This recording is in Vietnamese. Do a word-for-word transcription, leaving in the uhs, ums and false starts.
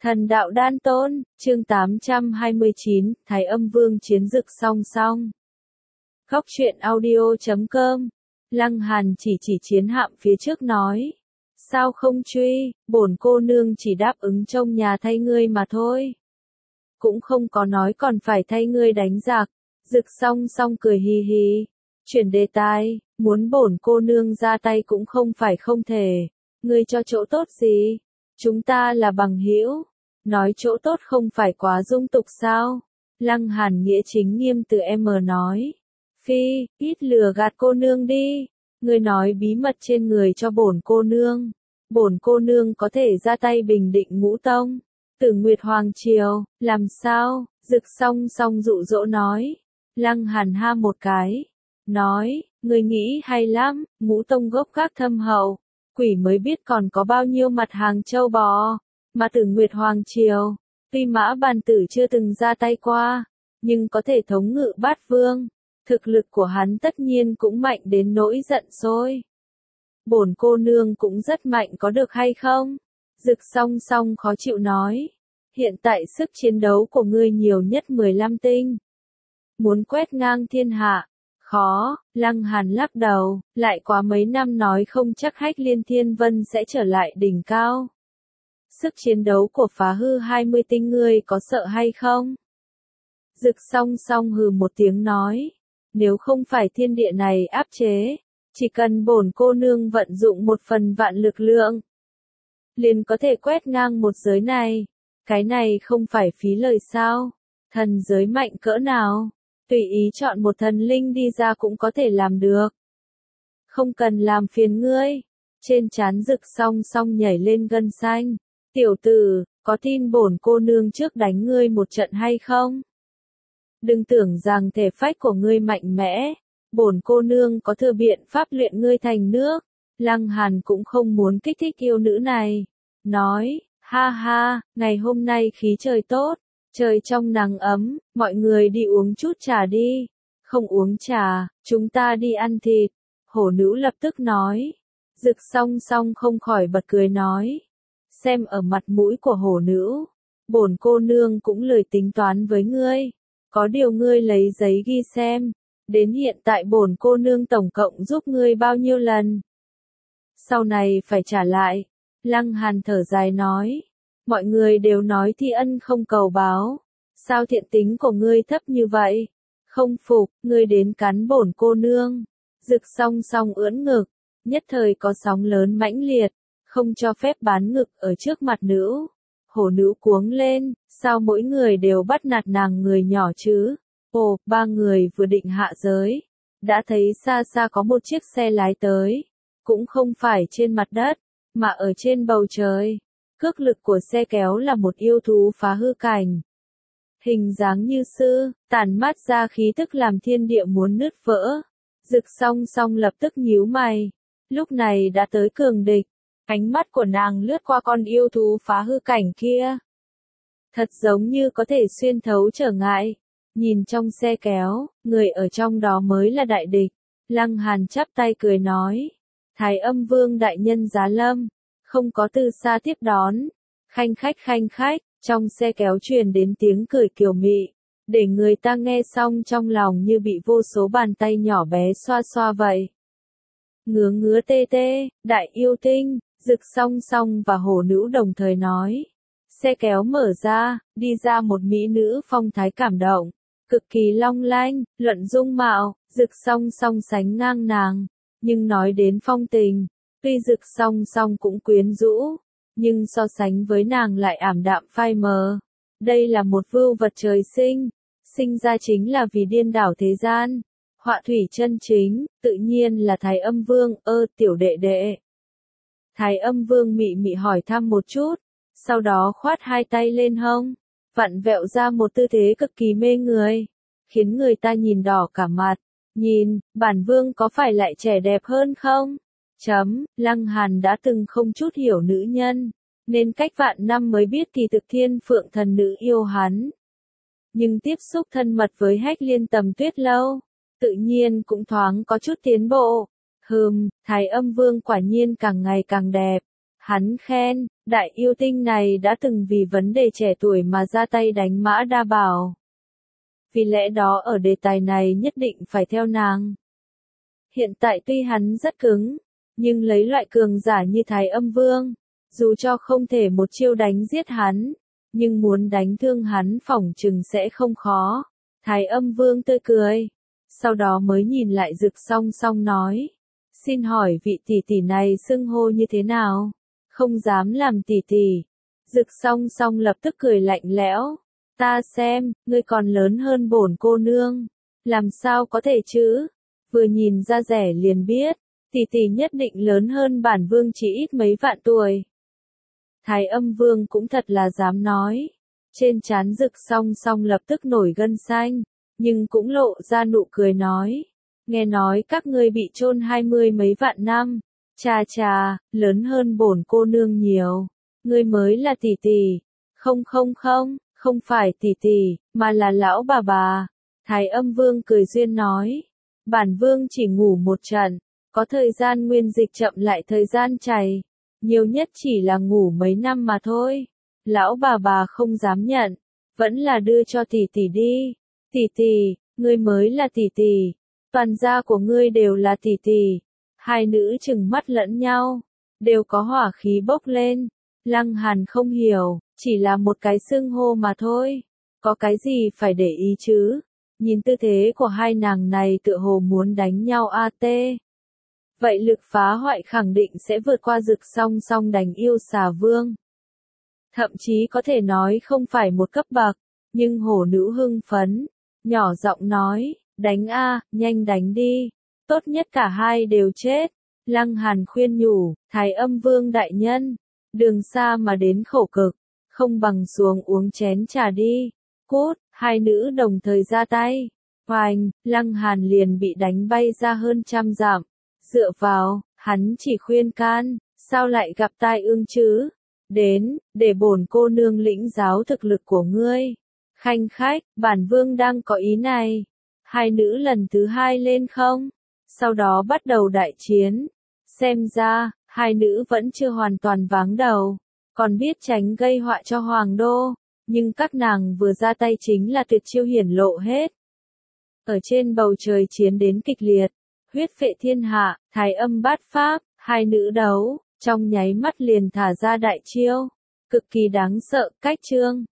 Thần đạo đan tôn, chương tám trăm hai mươi chín, Thái Âm Vương chiến dực song song. Góc truyện audio chấm com. Lăng Hàn chỉ chỉ chiến hạm phía trước nói. Sao không truy, bổn cô nương chỉ đáp ứng trong nhà thay ngươi mà thôi. Cũng không có nói còn phải thay ngươi đánh giặc. Dực song song cười hì hì. Chuyển đề tài, muốn bổn cô nương ra tay cũng không phải không thể. Ngươi cho chỗ tốt gì? Chúng ta là bằng hữu. Nói chỗ tốt không phải quá dung tục sao? Lăng Hàn nghĩa chính nghiêm từ em nói. Phi, ít lừa gạt cô nương đi. Ngươi nói bí mật trên người cho bổn cô nương. Bổn cô nương có thể ra tay bình định ngũ tông. Tử Nguyệt Hoàng Triều, làm sao? Dực song song dụ dỗ nói. Lăng Hàn ha một cái. Nói, ngươi nghĩ hay lắm, ngũ tông gốc gác thâm hậu. Quỷ mới biết còn có bao nhiêu mặt hàng châu bò. Mà Tử Nguyệt Hoàng Triều, tuy Mã Bàn Tử chưa từng ra tay qua, nhưng có thể thống ngự bát vương, thực lực của hắn tất nhiên cũng mạnh đến nỗi giận sôi. Bổn cô nương cũng rất mạnh có được hay không? Dực song song khó chịu nói, hiện tại sức chiến đấu của ngươi nhiều nhất mười lăm tinh. Muốn quét ngang thiên hạ, khó. Lăng Hàn lắc đầu, lại quá mấy năm nói không chắc Hách Liên Thiên Vân sẽ trở lại đỉnh cao. Sức chiến đấu của phá hư hai mươi tinh ngươi có sợ hay không? Dực song song hừ một tiếng nói. Nếu không phải thiên địa này áp chế, chỉ cần bổn cô nương vận dụng một phần vạn lực lượng, liền có thể quét ngang một giới này. Cái này không phải phí lời sao? Thần giới mạnh cỡ nào? Tùy ý chọn một thần linh đi ra cũng có thể làm được. Không cần làm phiền ngươi. Trên trán Dực song song nhảy lên gân xanh. Tiểu tử, có tin bổn cô nương trước đánh ngươi một trận hay không? Đừng tưởng rằng thể phách của ngươi mạnh mẽ, bổn cô nương có thừa biện pháp luyện ngươi thành nước. Lăng Hàn cũng không muốn kích thích yêu nữ này. Nói, ha ha, ngày hôm nay khí trời tốt, trời trong nắng ấm, mọi người đi uống chút trà đi. Không uống trà, chúng ta đi ăn thịt. Hổ nữ lập tức nói. Dực song song không khỏi bật cười nói. Xem ở mặt mũi của hổ nữ, bổn cô nương cũng lười tính toán với ngươi. Có điều ngươi lấy giấy ghi xem, đến hiện tại bổn cô nương tổng cộng giúp ngươi bao nhiêu lần. Sau này phải trả lại. Lăng Hàn thở dài nói. Mọi người đều nói thi ân không cầu báo. Sao thiện tính của ngươi thấp như vậy? Không phục, ngươi đến cắn bổn cô nương. Dực song song ưỡn ngực, nhất thời có sóng lớn mãnh liệt. Không cho phép bán ngực ở trước mặt nữ. Hổ nữ cuống lên, sao mỗi người đều bắt nạt nàng người nhỏ chứ? Ồ, ba người vừa định hạ giới. Đã thấy xa xa có một chiếc xe lái tới. Cũng không phải trên mặt đất, mà ở trên bầu trời. Cước lực của xe kéo là một yêu thú phá hư cảnh. Hình dáng như sư, tản mát ra khí tức làm thiên địa muốn nứt vỡ. Dực song song lập tức nhíu mày. Lúc này đã tới cường địch. Ánh mắt của nàng lướt qua con yêu thú phá hư cảnh kia. Thật giống như có thể xuyên thấu trở ngại. Nhìn trong xe kéo, người ở trong đó mới là đại địch. Lăng Hàn chắp tay cười nói. Thái Âm Vương đại nhân giá lâm. Không có từ xa tiếp đón. Khanh khách khanh khách, trong xe kéo truyền đến tiếng cười kiều mị. Để người ta nghe xong trong lòng như bị vô số bàn tay nhỏ bé xoa xoa vậy. Ngứa ngứa tê tê, đại yêu tinh. Dực song song và hổ nữ đồng thời nói. Xe kéo mở ra, đi ra một mỹ nữ phong thái cảm động, cực kỳ long lanh, luận dung mạo, Dực song song sánh ngang nàng. Nhưng nói đến phong tình, tuy Dực song song cũng quyến rũ, nhưng so sánh với nàng lại ảm đạm phai mờ. Đây là một vưu vật trời sinh, sinh ra chính là vì điên đảo thế gian. Họa thủy chân chính, tự nhiên là Thái Âm Vương, ơ tiểu đệ đệ. Thái Âm Vương mị mị hỏi thăm một chút, sau đó khoát hai tay lên hông, vặn vẹo ra một tư thế cực kỳ mê người, khiến người ta nhìn đỏ cả mặt. Nhìn, bản vương có phải lại trẻ đẹp hơn không? Chấm, Lăng Hàn đã từng không chút hiểu nữ nhân, nên cách vạn năm mới biết kỳ thực Thiên Phượng thần nữ yêu hắn. Nhưng tiếp xúc thân mật với Hách Liên Tầm Tuyết lâu, tự nhiên cũng thoáng có chút tiến bộ. Hừm, Thái Âm Vương quả nhiên càng ngày càng đẹp. Hắn khen, Đại yêu tinh này đã từng vì vấn đề trẻ tuổi mà ra tay đánh Mã Đa Bảo. Vì lẽ đó ở đề tài này nhất định phải theo nàng. Hiện tại tuy hắn rất cứng, nhưng lấy loại cường giả như Thái Âm Vương, dù cho không thể một chiêu đánh giết hắn, nhưng muốn đánh thương hắn phỏng chừng sẽ không khó. Thái Âm Vương tươi cười, sau đó mới nhìn lại Dực Song Song nói, xin hỏi vị tỷ tỷ này xưng hô như thế nào? Không dám làm tỷ tỷ. Dực Song Song lập tức cười lạnh lẽo, ta xem, ngươi còn lớn hơn bổn cô nương, làm sao có thể chứ? Vừa nhìn ra rẻ liền biết, tỷ tỷ nhất định lớn hơn bản vương chỉ ít mấy vạn tuổi. Thái Âm Vương cũng thật là dám nói. Trên trán Dực Song Song lập tức nổi gân xanh, nhưng cũng lộ ra nụ cười nói, nghe nói các ngươi bị chôn hai mươi mấy vạn năm, chà chà, lớn hơn bổn cô nương nhiều, ngươi mới là tỷ tỷ. Không không không, không phải tỷ tỷ, mà là lão bà bà. Thái Âm Vương cười duyên nói, bản vương chỉ ngủ một trận, có thời gian nguyên dịch chậm lại thời gian chảy, nhiều nhất chỉ là ngủ mấy năm mà thôi. Lão bà bà không dám nhận, vẫn là đưa cho tỷ tỷ đi. Tỷ tỷ, ngươi mới là tỷ tỷ, toàn gia của ngươi đều là tỷ tỷ. Hai nữ trừng mắt lẫn nhau, đều có hỏa khí bốc lên. Lăng Hàn không hiểu, chỉ là một cái xưng hô mà thôi, có cái gì phải để ý chứ? Nhìn tư thế của hai nàng này tựa hồ muốn đánh nhau a tê. Vậy lực phá hoại khẳng định sẽ vượt qua Dực Song Song đánh yêu xà vương. Thậm chí có thể nói không phải một cấp bậc, nhưng hổ nữ hưng phấn, nhỏ giọng nói, đánh a, nhanh đánh đi, tốt nhất cả hai đều chết. Lăng Hàn khuyên nhủ, Thái Âm Vương đại nhân, đường xa mà đến khổ cực, không bằng xuống uống chén trà đi. Cút, hai nữ đồng thời ra tay, hoành, Lăng Hàn liền bị đánh bay ra hơn trăm dặm. Dựa vào, hắn chỉ khuyên can, sao lại gặp tai ương chứ? Đến, để bổn cô nương lĩnh giáo thực lực của ngươi. Khanh khách, bản vương đang có ý này. Hai nữ lần thứ hai lên không? Sau đó bắt đầu đại chiến. Xem ra, hai nữ vẫn chưa hoàn toàn váng đầu, còn biết tránh gây họa cho hoàng đô, nhưng các nàng vừa ra tay chính là tuyệt chiêu hiển lộ hết. Ở trên bầu trời chiến đến kịch liệt, huyết phệ thiên hạ, Thái Âm bát pháp, hai nữ đấu, trong nháy mắt liền thả ra đại chiêu, cực kỳ đáng sợ, cách trương.